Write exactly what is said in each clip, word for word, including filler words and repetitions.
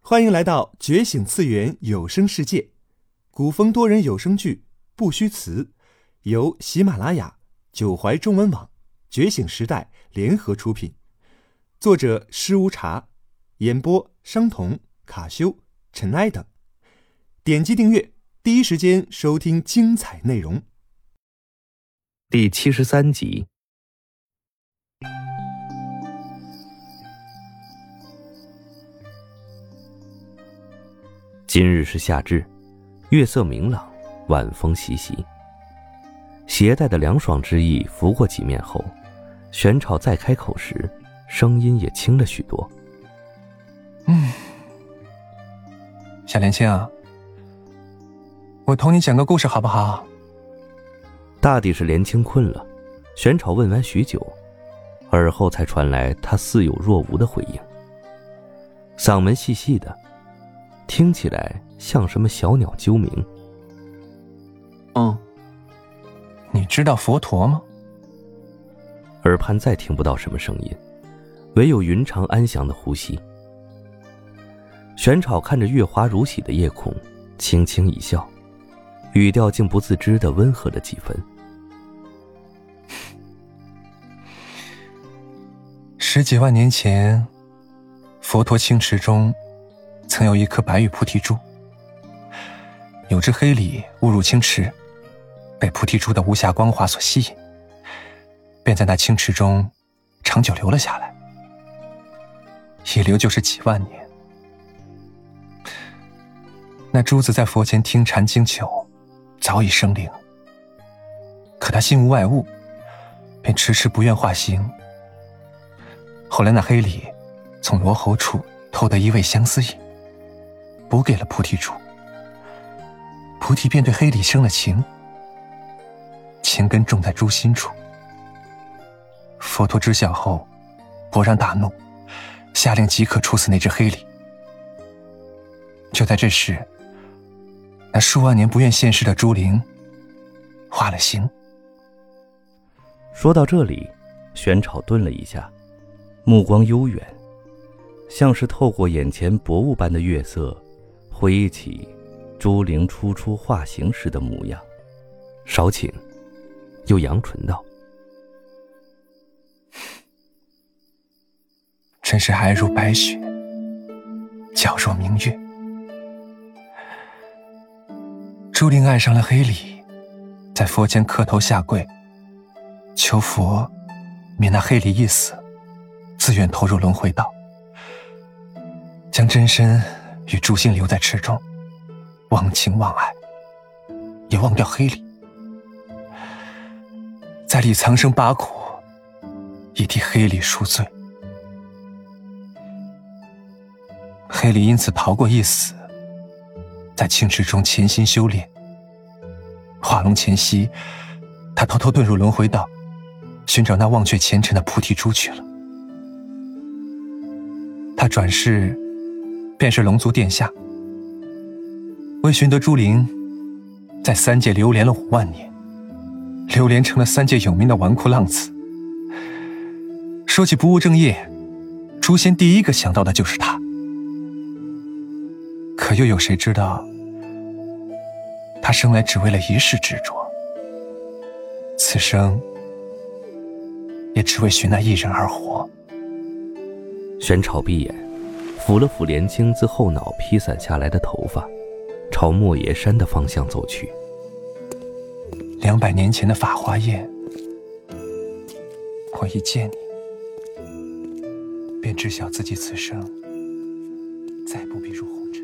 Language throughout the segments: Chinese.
欢迎来到觉醒次元有声世界，古风多人有声剧不虚词，由喜马拉雅、九怀中文网、觉醒时代联合出品，作者施无茶，演播商童、卡修、尘埃等。点击订阅，第一时间收听精彩内容。 第七十三集。今日是夏至，月色明朗，晚风习习，携带的凉爽之意拂过几面后，玄草再开口时，声音也轻了许多。 嗯，小莲青啊，我同你讲个故事好不好？ 大抵是莲青困了，玄草问完许久，而后才传来他似有若无的回应，嗓门细细的，听起来像什么小鸟啾鸣。 嗯，你知道佛陀吗？ 耳畔再听不到什么声音，唯有云长安详的呼吸。玄草看着月华如洗的夜空，轻轻一笑，语调竟不自知地温和了几分。 十几万年前，佛陀清池中曾有一颗白玉菩提珠，有只黑鲤误入清池，被菩提珠的无暇光华所吸引，便在那清池中长久留了下来，一留就是几万年。那珠子在佛前听禅经久，早已生灵，可他心无外物，便迟迟不愿化形。后来那黑鲤从罗喉处偷得一味相思饮，补给了菩提珠，菩提便对黑鲤生了情，情根种在珠心处。佛陀知晓后勃然大怒，下令即刻处死那只黑鲤。就在这时，那数万年不愿现世的珠灵化了形。 说到这里，玄草顿了一下，目光悠远，像是透过眼前薄雾般的月色，回忆起珠灵初初化形时的模样，少顷，又扬唇道： 真是皑如白雪，皎若明月。珠灵爱上了黑鲤，在佛前磕头下跪，求佛免那黑鲤一死，自愿投入轮回道，将真身与珠心留在池中，忘情忘爱，也忘掉黑鲤，在里藏生八苦，以替黑鲤赎罪。黑鲤因此逃过一死，在清池中潜心修炼。化龙前夕，他偷偷遁入轮回道，寻找那忘却前尘的菩提珠去了。他转世便是龙族殿下，为寻得珠灵，在三界流连了五万年，流连成了三界有名的纨绔浪子。说起不务正业，诛仙第一个想到的就是他。可又有谁知道，他生来只为了一世执着，此生也只为寻那一人而活。 玄草闭眼，抚了抚莲青自后脑披散下来的头发，朝莫邪山的方向走去。 两百年前的法华宴，我一见你，便知晓自己此生再不必入红尘。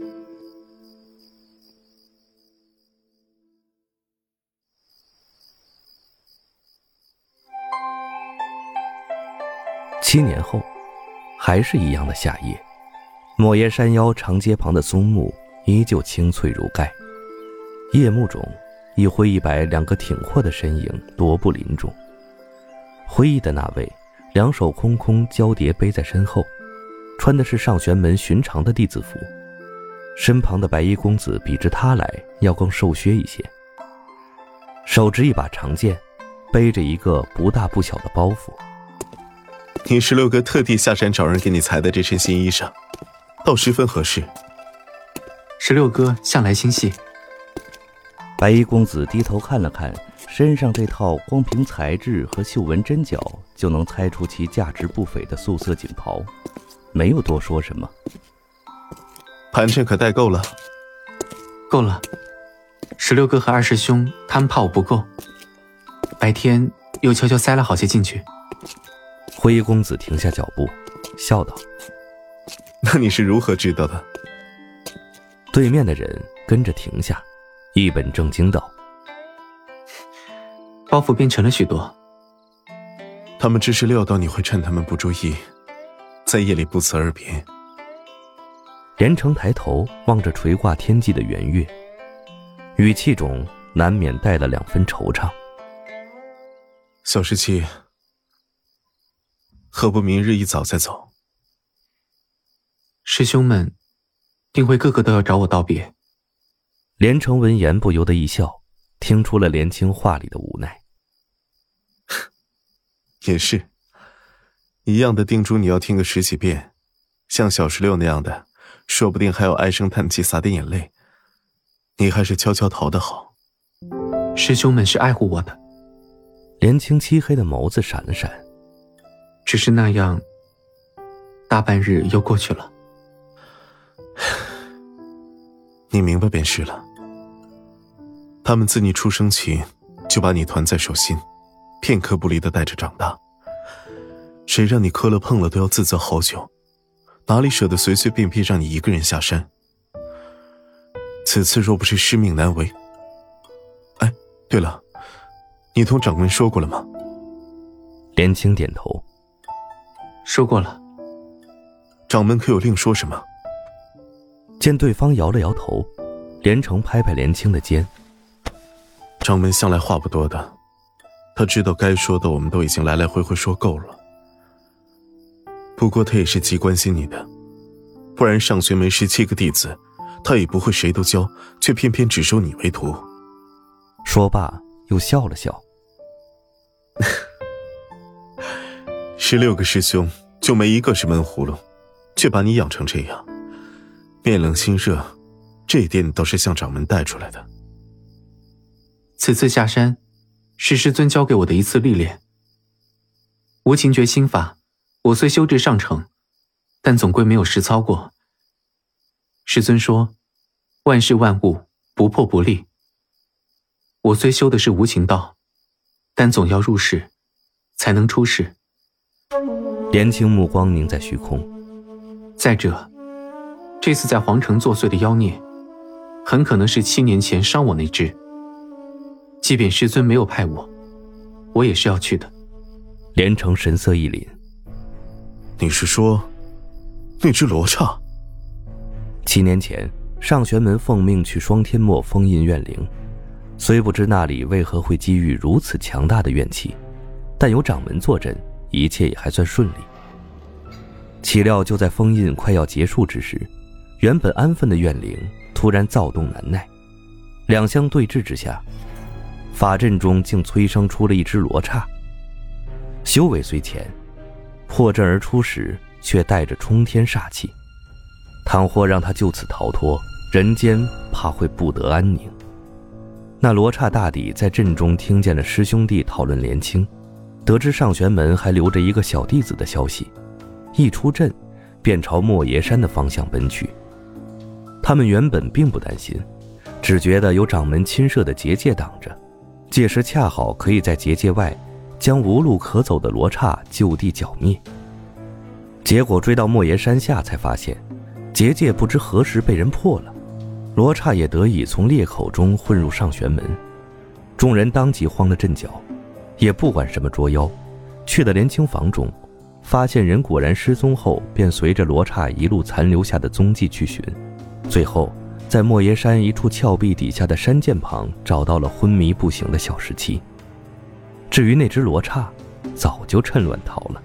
七年后，还是一样的夏夜，莫邪山腰长街旁的松木依旧青翠如盖，夜幕中，一灰一白两个挺阔的身影踱步林中。灰衣的那位，两手空空交叠背在身后，穿的是上玄门寻常的弟子服，身旁的白衣公子比之他来要更瘦削一些，手执一把长剑，背着一个不大不小的包袱。 你十六哥特地下山找人给你裁的这身新衣裳， 倒十分合适。 十六哥向来心细。 白衣公子低头看了看身上这套光凭材质和绣纹针脚就能猜出其价值不菲的素色锦袍，没有多说什么。 盘缠可带够了？ 够了。十六哥和二师兄他们怕我不够，白天又悄悄塞了好些进去。 灰衣公子停下脚步，笑道： 那你是如何知道的？ 对面的人跟着停下，一本正经道： 包袱变沉了许多。 他们只是料到你会趁他们不注意，在夜里不辞而别。 连城抬头望着垂挂天际的圆月，语气中难免带了两分惆怅。 小十七，何不明日一早再走？ 师兄们定会个个都要找我道别。 连城闻言不由得一笑，听出了连青话里的无奈。 也是，一样的叮嘱你要听个十几遍，像小十六那样的，说不定还要唉声叹气洒点眼泪。你还是悄悄逃得好。 师兄们是爱护我的。 连青漆黑的眸子闪了闪。 只是那样，大半日又过去了。 你明白便是了。他们自你出生起就把你团在手心，片刻不离地带着长大。谁让你磕了碰了都要自责好久，哪里舍得随随便便让你一个人下山？此次若不是师命难违……哎，对了，你同掌门说过了吗？ 连青点头。 说过了。 掌门可有另说什么？ 见对方摇了摇头，连城拍拍连青的肩。 掌门向来话不多的，他知道该说的我们都已经来来回回说够了。不过他也是极关心你的，不然上玄门十七个弟子，他也不会谁都教，却偏偏只收你为徒。 说罢又笑了笑。 十六个师兄就没一个是闷葫芦，却把你养成这样，面冷心热，这一点倒是向掌门带出来的。 此次下山，是师尊教给我的一次历练。无情诀心法，我虽修至上乘，但总归没有实操过。师尊说，万事万物不破不立。我虽修的是无情道，但总要入世，才能出世。 连青目光凝在虚空。 再者，这次在皇城作祟的妖孽，很可能是七年前伤我那只。即便师尊没有派我，我也是要去的。 连城神色一凛。 你是说那只罗刹？ 七年前上玄门奉命去双天墨封印怨灵，虽不知那里为何会积郁如此强大的怨气，但有掌门坐镇，一切也还算顺利。岂料就在封印快要结束之时，原本安分的怨灵突然躁动难耐，两相对峙之下，法阵中竟催生出了一只罗刹。修为虽浅，破阵而出时却带着冲天煞气，倘或让他就此逃脱，人间怕会不得安宁。那罗刹大抵在阵中听见了师兄弟讨论连青，得知上玄门还留着一个小弟子的消息，一出阵便朝莫邪山的方向奔去。他们原本并不担心，只觉得有掌门亲设的结界挡着，届时恰好可以在结界外将无路可走的罗刹就地剿灭。结果追到莫邪山下，才发现结界不知何时被人破了，罗刹也得以从裂口中混入上玄门。众人当即慌了阵脚，也不管什么捉妖，去了连青房中，发现人果然失踪后，便随着罗刹一路残留下的踪迹去寻，最后在莫邪山一处峭壁底下的山涧旁找到了昏迷不醒的小十七。至于那只罗刹，早就趁乱逃了。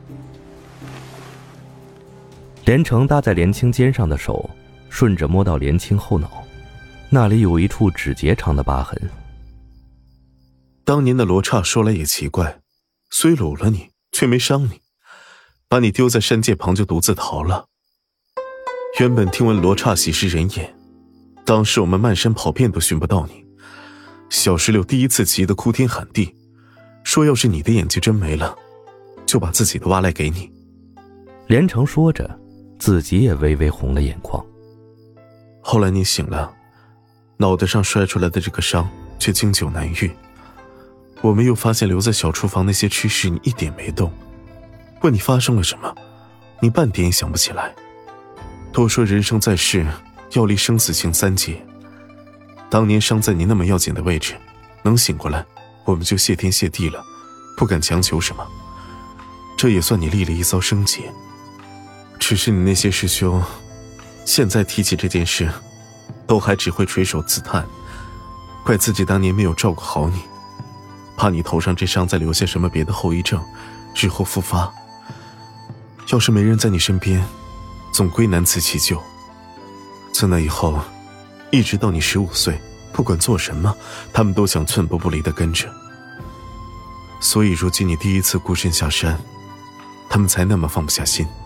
连城搭在连青肩上的手顺着摸到连青后脑，那里有一处指节长的疤痕。 当年的罗刹说来也奇怪，虽掳了你，却没伤你，把你丢在山涧旁就独自逃了。 原本听闻罗刹喜是人也，当时我们漫山跑遍都寻不到你。小石榴第一次急得哭天喊地，说要是你的眼睛真没了，就把自己的挖来给你。 连城说着，自己也微微红了眼眶。 后来你醒了，脑袋上摔出来的这个伤却经久难愈。我们又发现留在小厨房那些吃食你一点没动，问你发生了什么，你半点也想不起来。都说人生在世要历生死情三劫，当年伤在你那么要紧的位置，能醒过来我们就谢天谢地了，不敢强求什么。这也算你历了一遭生劫。只是你那些师兄现在提起这件事都还只会垂手自叹，怪自己当年没有照顾好你，怕你头上这伤再留下什么别的后遗症，日后复发。要是没人在你身边，总归难辞其咎。自那以后，一直到你十五岁，不管做什么，他们都想寸步不离地跟着。所以如今你第一次孤身下山，他们才那么放不下心。